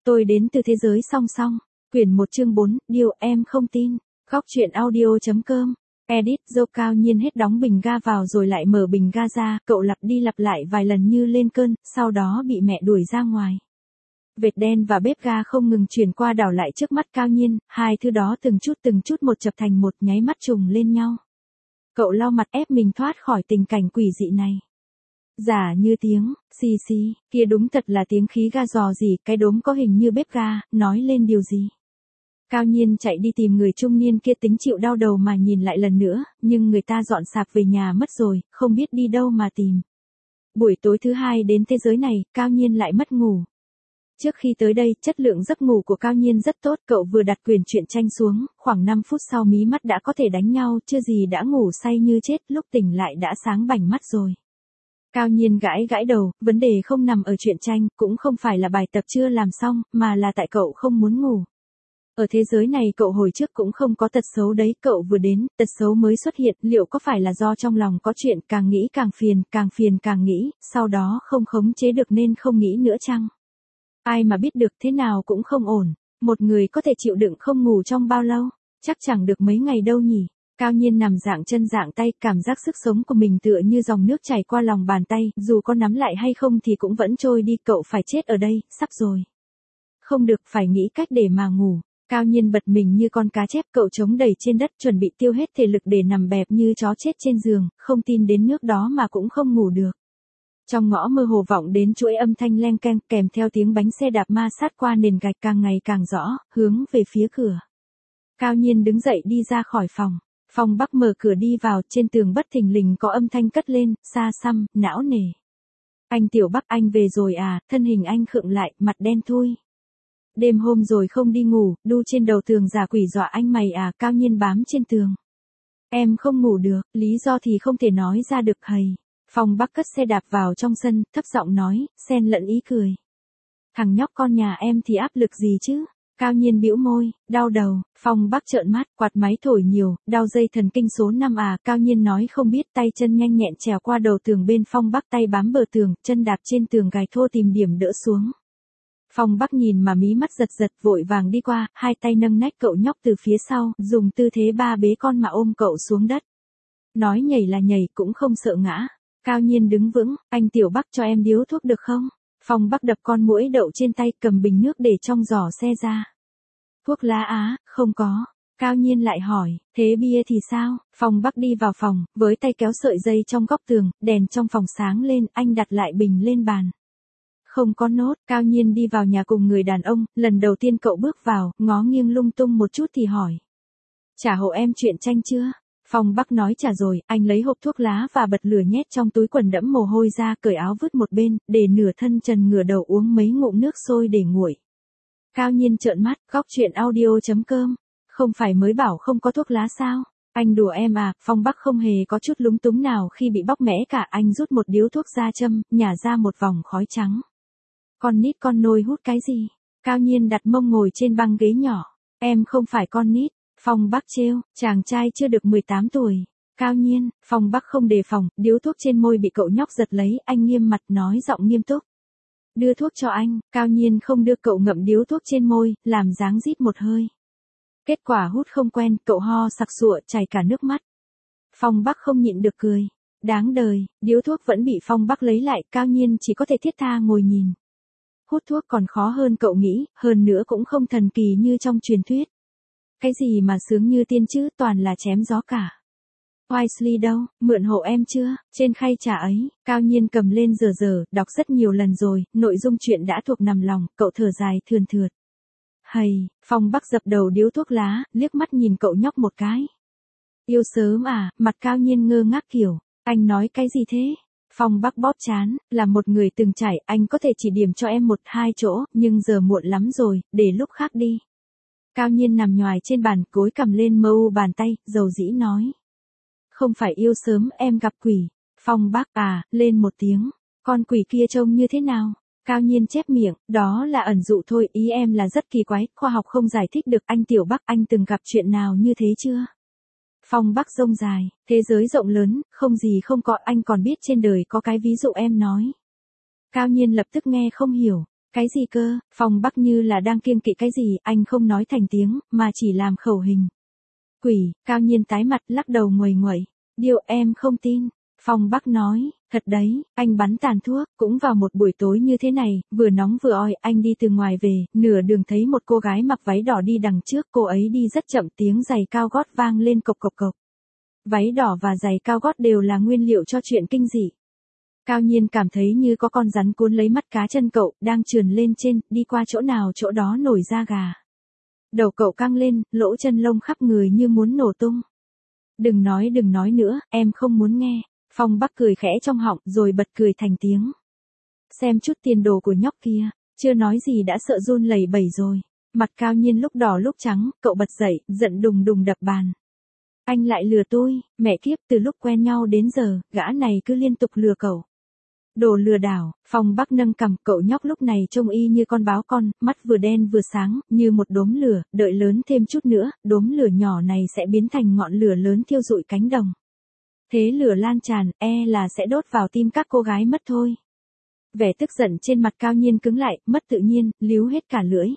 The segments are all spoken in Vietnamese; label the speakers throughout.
Speaker 1: Tôi đến từ thế giới song song. Quyển 1 chương 4, điều em không tin. Góc truyện audio.com. Edit dô Cao Nhiên hết đóng bình ga vào rồi lại mở bình ga ra, cậu lặp đi lặp lại vài lần như lên cơn, sau đó bị mẹ đuổi ra ngoài. Vệt đen và bếp ga không ngừng chuyển qua đảo lại trước mắt Cao Nhiên, hai thứ đó từng chút một chập thành một nháy mắt trùng lên nhau. Cậu lau mặt ép mình thoát khỏi tình cảnh quỷ dị này. Giả như tiếng, xì xì, kia đúng thật là tiếng khí ga rò rỉ, cái đốm có hình như bếp ga, nói lên điều gì. Cao Nhiên chạy đi tìm người trung niên kia tính chịu đau đầu mà nhìn lại lần nữa, nhưng người ta dọn sạp về nhà mất rồi, không biết đi đâu mà tìm. Buổi tối thứ hai đến thế giới này, Cao Nhiên lại mất ngủ. Trước khi tới đây, chất lượng giấc ngủ của Cao Nhiên rất tốt, cậu vừa đặt quyển truyện tranh xuống, khoảng 5 phút sau mí mắt đã có thể đánh nhau, chưa gì đã ngủ say như chết, lúc tỉnh lại đã sáng bảnh mắt rồi. Cao Nhiên gãi đầu, vấn đề không nằm ở truyện tranh, cũng không phải là bài tập chưa làm xong, mà là tại cậu không muốn ngủ. Ở thế giới này cậu hồi trước cũng không có tật xấu đấy, cậu vừa đến, tật xấu mới xuất hiện, liệu có phải là do trong lòng có chuyện, càng nghĩ càng phiền càng nghĩ, sau đó không khống chế được nên không nghĩ nữa chăng? Ai mà biết được, thế nào cũng không ổn. Một người có thể chịu đựng không ngủ trong bao lâu? Chắc chẳng được mấy ngày đâu nhỉ. Cao Nhiên nằm dạng chân dạng tay, cảm giác sức sống của mình tựa như dòng nước chảy qua lòng bàn tay, dù có nắm lại hay không thì cũng vẫn trôi đi, cậu phải chết ở đây, sắp rồi. Không được, phải nghĩ cách để mà ngủ. Cao Nhiên bật mình như con cá chép, cậu chống đẩy trên đất chuẩn bị tiêu hết thể lực để nằm bẹp như chó chết trên giường, không tin đến nước đó mà cũng không ngủ được. Trong ngõ mơ hồ vọng đến chuỗi âm thanh leng keng kèm theo tiếng bánh xe đạp ma sát qua nền gạch càng ngày càng rõ, hướng về phía cửa. Cao Nhiên đứng dậy đi ra khỏi phòng. Phong Bắc mở cửa đi vào, trên tường bất thình lình có âm thanh cất lên, xa xăm, não nề. Anh Tiểu Bắc, anh về rồi à? Thân hình anh khựng lại, mặt đen thui. Đêm hôm rồi không đi ngủ, đu trên đầu tường giả quỷ dọa anh mày à? Cao Nhiên bám trên tường. Em không ngủ được, lý do thì không thể nói ra được hầy. Phong Bắc cất xe đạp vào trong sân, thấp giọng nói, xen lẫn ý cười. Thằng nhóc con nhà em thì áp lực gì chứ? Cao Nhiên bĩu môi, đau đầu. Phong Bắc trợn mắt, quạt máy thổi nhiều, đau dây thần kinh số 5 à? Cao Nhiên nói không biết, tay chân nhanh nhẹn trèo qua đầu tường bên Phong Bắc, tay bám bờ tường, chân đạp trên tường gài thô tìm điểm đỡ xuống. Phong Bắc nhìn mà mí mắt giật vội vàng đi qua, hai tay nâng nách cậu nhóc từ phía sau, dùng tư thế ba bế con mà ôm cậu xuống đất. Nói nhảy là nhảy, cũng không sợ ngã. Cao Nhiên đứng vững, anh Tiểu Bắc cho em điếu thuốc được không? Phong Bắc đập con muỗi đậu trên tay, cầm bình nước để trong giỏ xe ra. Thuốc lá á, không có. Cao Nhiên lại hỏi, thế bia thì sao? Phong Bắc đi vào phòng, với tay kéo sợi dây trong góc tường, đèn trong phòng sáng lên, anh đặt lại bình lên bàn. Không có nốt. Cao Nhiên đi vào nhà cùng người đàn ông, lần đầu tiên cậu bước vào, ngó nghiêng lung tung một chút thì hỏi. Trả hộ em truyện tranh chưa? Phong Bắc nói trả rồi, anh lấy hộp thuốc lá và bật lửa nhét trong túi quần đẫm mồ hôi ra, cởi áo vứt một bên, để nửa thân trần ngửa đầu uống mấy ngụm nước sôi để nguội. Cao Nhiên trợn mắt, góc truyện audio.com. Không phải mới bảo không có thuốc lá sao? Anh đùa em à? Phong Bắc không hề có chút lúng túng nào khi bị bóc mẽ cả, anh rút một điếu thuốc ra châm, nhả ra một vòng khói trắng. Con nít con nôi hút cái gì? Cao Nhiên đặt mông ngồi trên băng ghế nhỏ. Em không phải con nít. Phong Bắc trêu, chàng trai chưa được 18 tuổi. Cao Nhiên, Phong Bắc không đề phòng, điếu thuốc trên môi bị cậu nhóc giật lấy, anh nghiêm mặt nói giọng nghiêm túc. Đưa thuốc cho anh. Cao Nhiên không đưa, cậu ngậm điếu thuốc trên môi, làm dáng rít một hơi. Kết quả hút không quen, cậu ho sặc sụa, chảy cả nước mắt. Phong Bắc không nhịn được cười. Đáng đời, điếu thuốc vẫn bị Phong Bắc lấy lại, Cao Nhiên chỉ có thể thiết tha ngồi nhìn. Hút thuốc còn khó hơn cậu nghĩ, hơn nữa cũng không thần kỳ như trong truyền thuyết. Cái gì mà sướng như tiên chứ, toàn là chém gió cả. Wisely đâu, mượn hộ em chưa? Trên khay trà ấy, Cao Nhiên cầm lên dở, đọc rất nhiều lần rồi, nội dung chuyện đã thuộc nằm lòng, cậu thở dài thườn thượt. Hầy, Phong Bắc dập đầu điếu thuốc lá, liếc mắt nhìn cậu nhóc một cái. Yêu sớm à? Mặt Cao Nhiên ngơ ngác kiểu, anh nói cái gì thế? Phong Bắc bóp trán, là một người từng trải, anh có thể chỉ điểm cho em 1-2 chỗ, nhưng giờ muộn lắm rồi, để lúc khác đi. Cao Nhiên nằm nhoài trên bàn, gối cầm lên mơ u bàn tay, dầu dĩ nói. Không phải yêu sớm, em gặp quỷ. Phong Bắc à, lên một tiếng. Con quỷ kia trông như thế nào? Cao Nhiên chép miệng, đó là ẩn dụ thôi, ý em là rất kỳ quái, khoa học không giải thích được. Anh Tiểu Bắc, anh từng gặp chuyện nào như thế chưa? Phong Bắc rông dài, thế giới rộng lớn, không gì không có, anh còn biết trên đời có cái ví dụ em nói. Cao Nhiên lập tức nghe không hiểu. Cái gì cơ? Phong Bắc như là đang kiêng kỵ cái gì, anh không nói thành tiếng, mà chỉ làm khẩu hình. Quỷ, Cao Nhiên tái mặt lắc đầu nguầy nguậy. Điều em không tin. Phong Bắc nói, thật đấy, anh bắn tàn thuốc, cũng vào một buổi tối như thế này, vừa nóng vừa oi, anh đi từ ngoài về, nửa đường thấy một cô gái mặc váy đỏ đi đằng trước, cô ấy đi rất chậm, tiếng giày cao gót vang lên cộc cộc cộc. Váy đỏ và giày cao gót đều là nguyên liệu cho chuyện kinh dị. Cao Nhiên cảm thấy như có con rắn cuốn lấy mắt cá chân cậu, đang trườn lên trên, đi qua chỗ nào chỗ đó nổi da gà. Đầu cậu căng lên, lỗ chân lông khắp người như muốn nổ tung. Đừng nói nữa, em không muốn nghe. Phong Bắc cười khẽ trong họng rồi bật cười thành tiếng. Xem chút tiền đồ của nhóc kia, chưa nói gì đã sợ run lẩy bẩy rồi. Mặt Cao Nhiên lúc đỏ lúc trắng, cậu bật dậy, giận đùng đùng đập bàn. Anh lại lừa tôi, mẹ kiếp, từ lúc quen nhau đến giờ, gã này cứ liên tục lừa cậu. Đồ lừa đảo. Phong Bắc nâng cằm, cậu nhóc lúc này trông y như con báo con, mắt vừa đen vừa sáng, như một đốm lửa, đợi lớn thêm chút nữa, đốm lửa nhỏ này sẽ biến thành ngọn lửa lớn thiêu rụi cánh đồng. Thế lửa lan tràn, là sẽ đốt vào tim các cô gái mất thôi. Vẻ tức giận trên mặt Cao Nhiên cứng lại, mất tự nhiên, líu hết cả lưỡi.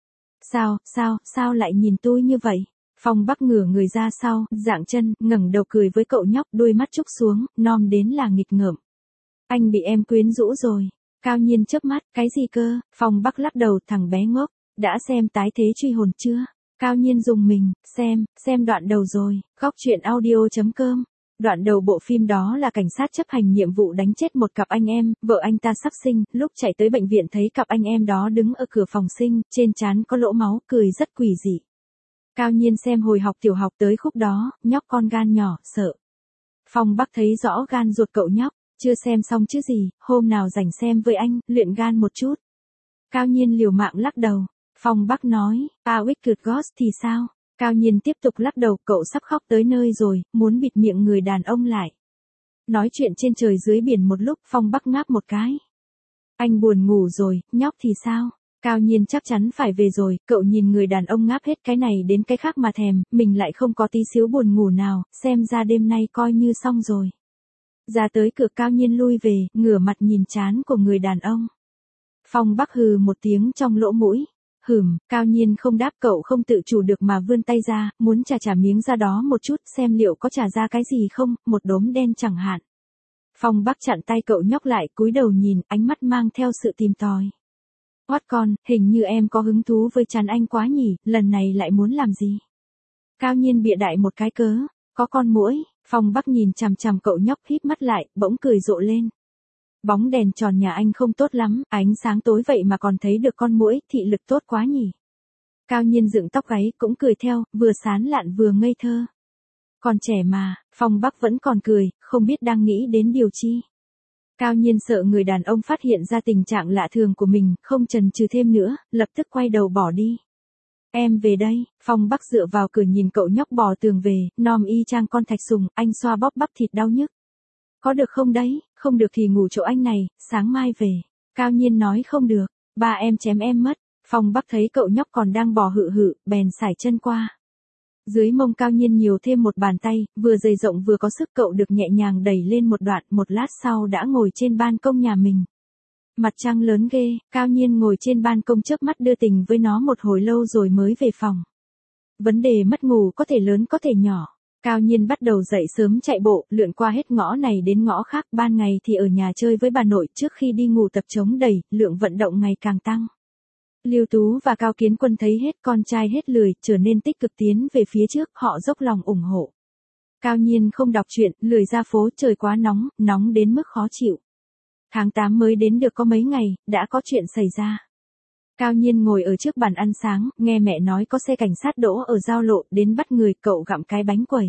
Speaker 1: Sao lại nhìn tôi như vậy? Phong Bắc ngửa người ra sau, dạng chân, ngẩng đầu cười với cậu nhóc, đôi mắt trúc xuống, nom đến là nghịch ngợm. Anh bị em quyến rũ rồi. Cao Nhiên chớp mắt, cái gì cơ? Phong Bắc lắc đầu, thằng bé ngốc. Đã xem Tái thế truy hồn chưa? Cao Nhiên dùng mình, xem đoạn đầu rồi. Góc truyện audio.com. Đoạn đầu bộ phim đó là cảnh sát chấp hành nhiệm vụ đánh chết một cặp anh em, vợ anh ta sắp sinh, lúc chạy tới bệnh viện thấy cặp anh em đó đứng ở cửa phòng sinh, trên trán có lỗ máu, cười rất quỷ dị. Cao Nhiên xem hồi học tiểu học tới khúc đó, nhóc con gan nhỏ, sợ. Phong Bắc thấy rõ gan ruột cậu nhóc, chưa xem xong chứ gì, hôm nào rảnh xem với anh, luyện gan một chút. Cao Nhiên liều mạng lắc đầu. Phong Bắc nói, Wicked Ghost thì sao? Cao Nhiên tiếp tục lắc đầu, cậu sắp khóc tới nơi rồi, muốn bịt miệng người đàn ông lại. Nói chuyện trên trời dưới biển một lúc, Phong Bắc ngáp một cái. Anh buồn ngủ rồi, nhóc thì sao? Cao Nhiên chắc chắn phải về rồi, cậu nhìn người đàn ông ngáp hết cái này đến cái khác mà thèm, mình lại không có tí xíu buồn ngủ nào, xem ra đêm nay coi như xong rồi. Ra tới cửa Cao Nhiên lui về, ngửa mặt nhìn trán của người đàn ông. Phong Bắc hừ một tiếng trong lỗ mũi. Cao Nhiên không đáp, cậu không tự chủ được mà vươn tay ra, muốn chà miếng ra đó một chút, xem liệu có chà ra cái gì không, một đốm đen chẳng hạn. Phong Bắc chặn tay cậu nhóc lại, cúi đầu nhìn, ánh mắt mang theo sự tìm tòi. Hoắt con, hình như em có hứng thú với chán anh quá nhỉ, lần này lại muốn làm gì? Cao Nhiên bịa đại một cái cớ, có con muỗi. Phong Bắc nhìn chằm chằm cậu nhóc, híp mắt lại, bỗng cười rộ lên. Bóng đèn tròn nhà anh không tốt lắm, ánh sáng tối vậy mà còn thấy được con muỗi, thị lực tốt quá nhỉ. Cao Nhiên dựng tóc gáy, cũng cười theo, vừa sán lạn vừa ngây thơ. Còn trẻ mà, Phong Bắc vẫn còn cười, không biết đang nghĩ đến điều chi. Cao Nhiên sợ người đàn ông phát hiện ra tình trạng lạ thường của mình, không chần chừ thêm nữa, lập tức quay đầu bỏ đi. Em về đây. Phong Bắc dựa vào cửa nhìn cậu nhóc bò tường về, nom y chang con thạch sùng, anh xoa bóp bắp thịt đau nhức. Có được không đấy, không được thì ngủ chỗ anh này, sáng mai về. Cao Nhiên nói không được, ba em chém em mất. Phong Bắc thấy cậu nhóc còn đang bò hự, bèn sải chân qua. Dưới mông Cao Nhiên nhiều thêm một bàn tay, vừa dày rộng vừa có sức, cậu được nhẹ nhàng đẩy lên một đoạn, một lát sau đã ngồi trên ban công nhà mình. Mặt trăng lớn ghê, Cao Nhiên ngồi trên ban công chớp mắt đưa tình với nó một hồi lâu rồi mới về phòng. Vấn đề mất ngủ có thể lớn có thể nhỏ. Cao Nhiên bắt đầu dậy sớm chạy bộ, lượn qua hết ngõ này đến ngõ khác, ban ngày thì ở nhà chơi với bà nội, trước khi đi ngủ tập chống đẩy, lượng vận động ngày càng tăng. Lưu Tú và Cao Kiến Quân thấy hết con trai hết lười, trở nên tích cực tiến về phía trước, họ dốc lòng ủng hộ. Cao Nhiên không đọc truyện, lười ra phố, trời quá nóng đến mức khó chịu. Tháng 8 mới đến được có mấy ngày, đã có chuyện xảy ra. Cao Nhiên ngồi ở trước bàn ăn sáng, nghe mẹ nói có xe cảnh sát đỗ ở giao lộ, đến bắt người, cậu gặm cái bánh quẩy.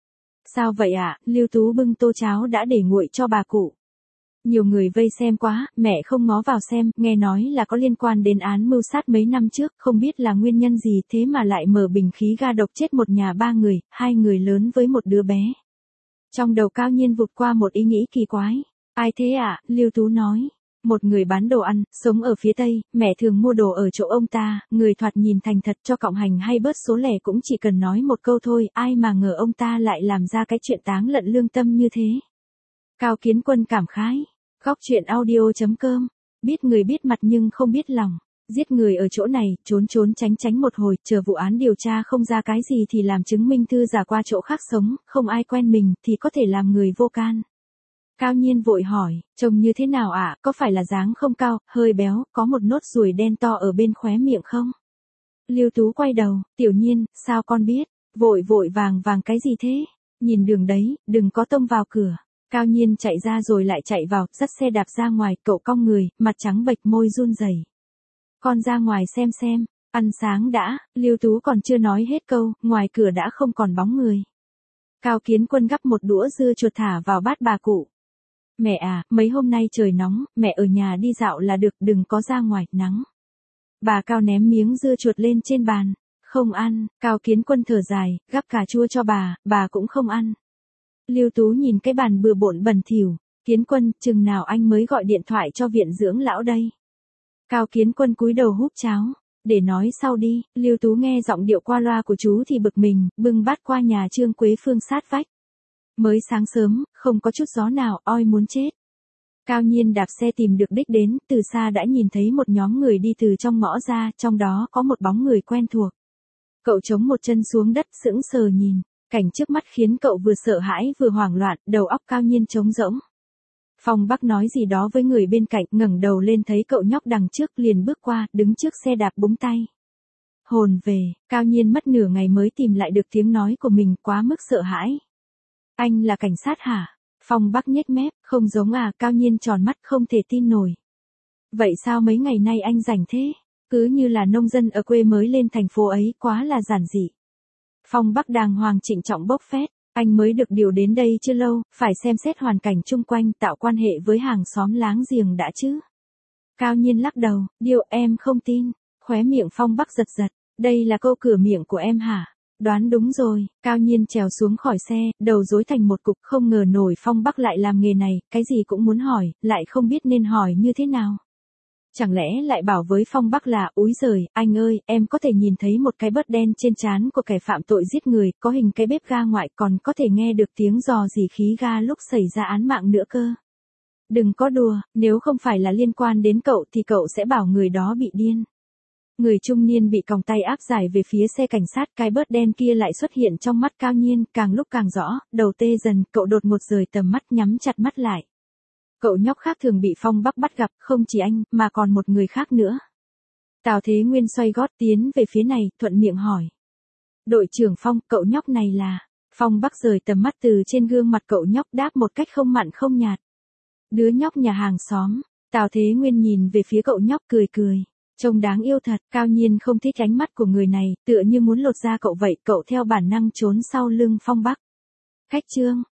Speaker 1: Sao vậy ạ? Lưu Tú bưng tô cháo đã để nguội cho bà cụ. Nhiều người vây xem quá, mẹ không ngó vào xem, nghe nói là có liên quan đến án mưu sát mấy năm trước, không biết là nguyên nhân gì thế mà lại mở bình khí ga độc chết một nhà 3 người, 2 người lớn với một đứa bé. Trong đầu Cao Nhiên vụt qua một ý nghĩ kỳ quái. Ai thế ạ? Lưu Tú nói. Một người bán đồ ăn, sống ở phía Tây, mẹ thường mua đồ ở chỗ ông ta, người thoạt nhìn thành thật, cho cộng hành hay bớt số lẻ cũng chỉ cần nói một câu thôi, ai mà ngờ ông ta lại làm ra cái chuyện táng lận lương tâm như thế. Cao Kiến Quân cảm khái. Góc truyện audio.com Biết người biết mặt nhưng không biết lòng. Giết người ở chỗ này, trốn trốn tránh tránh một hồi, chờ vụ án điều tra không ra cái gì thì làm chứng minh thư giả qua chỗ khác sống, không ai quen mình thì có thể làm người vô can. Cao Nhiên vội hỏi, trông như thế nào ạ, có phải là dáng không cao, hơi béo, có một nốt ruồi đen to ở bên khóe miệng không? Lưu Tú quay đầu, Tiểu Nhiên, sao con biết? Vội vội vàng vàng cái gì thế? Nhìn đường đấy, đừng có tông vào cửa. Cao Nhiên chạy ra rồi lại chạy vào, dắt xe đạp ra ngoài, cậu cong người, mặt trắng bệch môi run rẩy. Con ra ngoài xem, ăn sáng đã, Lưu Tú còn chưa nói hết câu, ngoài cửa đã không còn bóng người. Cao Kiến Quân gắp một đũa dưa chuột thả vào bát bà cụ. Mẹ à, mấy hôm nay trời nóng, mẹ ở nhà đi dạo là được, đừng có ra ngoài, nắng. Bà Cao ném miếng dưa chuột lên trên bàn. Không ăn, Cao Kiến Quân thở dài, gắp cà chua cho bà cũng không ăn. Lưu Tú nhìn cái bàn bừa bộn bẩn thỉu, Kiến Quân, chừng nào anh mới gọi điện thoại cho viện dưỡng lão đây? Cao Kiến Quân cúi đầu húp cháo, để nói sau đi. Lưu Tú nghe giọng điệu qua loa của chú thì bực mình, bưng bát qua nhà Trương Quế Phương sát vách. Mới sáng sớm, không có chút gió nào, oi muốn chết. Cao Nhiên đạp xe tìm được đích đến, từ xa đã nhìn thấy một nhóm người đi từ trong ngõ ra, trong đó có một bóng người quen thuộc. Cậu chống một chân xuống đất sững sờ nhìn, cảnh trước mắt khiến cậu vừa sợ hãi vừa hoảng loạn, đầu óc Cao Nhiên trống rỗng. Phong Bắc nói gì đó với người bên cạnh, ngẩng đầu lên thấy cậu nhóc đằng trước liền bước qua, đứng trước xe đạp búng tay. Hồn về, Cao Nhiên mất nửa ngày mới tìm lại được tiếng nói của mình, quá mức sợ hãi. Anh là cảnh sát hả? Phong Bắc nhếch mép, không giống à, Cao Nhiên tròn mắt không thể tin nổi. Vậy sao mấy ngày nay anh rảnh thế? Cứ như là nông dân ở quê mới lên thành phố ấy, quá là giản dị. Phong Bắc đàng hoàng trịnh trọng bốc phét, anh mới được điều đến đây chưa lâu, phải xem xét hoàn cảnh chung quanh, tạo quan hệ với hàng xóm láng giềng đã chứ. Cao Nhiên lắc đầu, điều em không tin. Khóe miệng Phong Bắc giật giật, đây là câu cửa miệng của em hả? Đoán đúng rồi. Cao Nhiên trèo xuống khỏi xe, đầu rối thành một cục, không ngờ nổi Phong Bắc lại làm nghề này, cái gì cũng muốn hỏi, lại không biết nên hỏi như thế nào. Chẳng lẽ lại bảo với Phong Bắc là, úi giời, anh ơi, em có thể nhìn thấy một cái bớt đen trên trán của kẻ phạm tội giết người, có hình cái bếp ga ngoại, còn có thể nghe được tiếng rò rỉ khí ga lúc xảy ra án mạng nữa cơ. Đừng có đùa, nếu không phải là liên quan đến cậu thì cậu sẽ bảo người đó bị điên. Người trung niên bị còng tay áp giải về phía xe cảnh sát, cái bớt đen kia lại xuất hiện trong mắt Cao Nhiên, càng lúc càng rõ, đầu tê dần, cậu đột ngột rời tầm mắt, nhắm chặt mắt lại. Cậu nhóc khác thường bị Phong Bắc bắt gặp, không chỉ anh, mà còn một người khác nữa. Tào Thế Nguyên xoay gót tiến về phía này, thuận miệng hỏi. Đội trưởng Phong, cậu nhóc này là... Phong Bắc rời tầm mắt từ trên gương mặt cậu nhóc, đáp một cách không mặn không nhạt. Đứa nhóc nhà hàng xóm. Tào Thế Nguyên nhìn về phía cậu nhóc cười cười. Trông đáng yêu thật, Cao Nhiên không thích ánh mắt của người này, tựa như muốn lột da cậu vậy, cậu theo bản năng trốn sau lưng Phong Bắc. Khách Trương,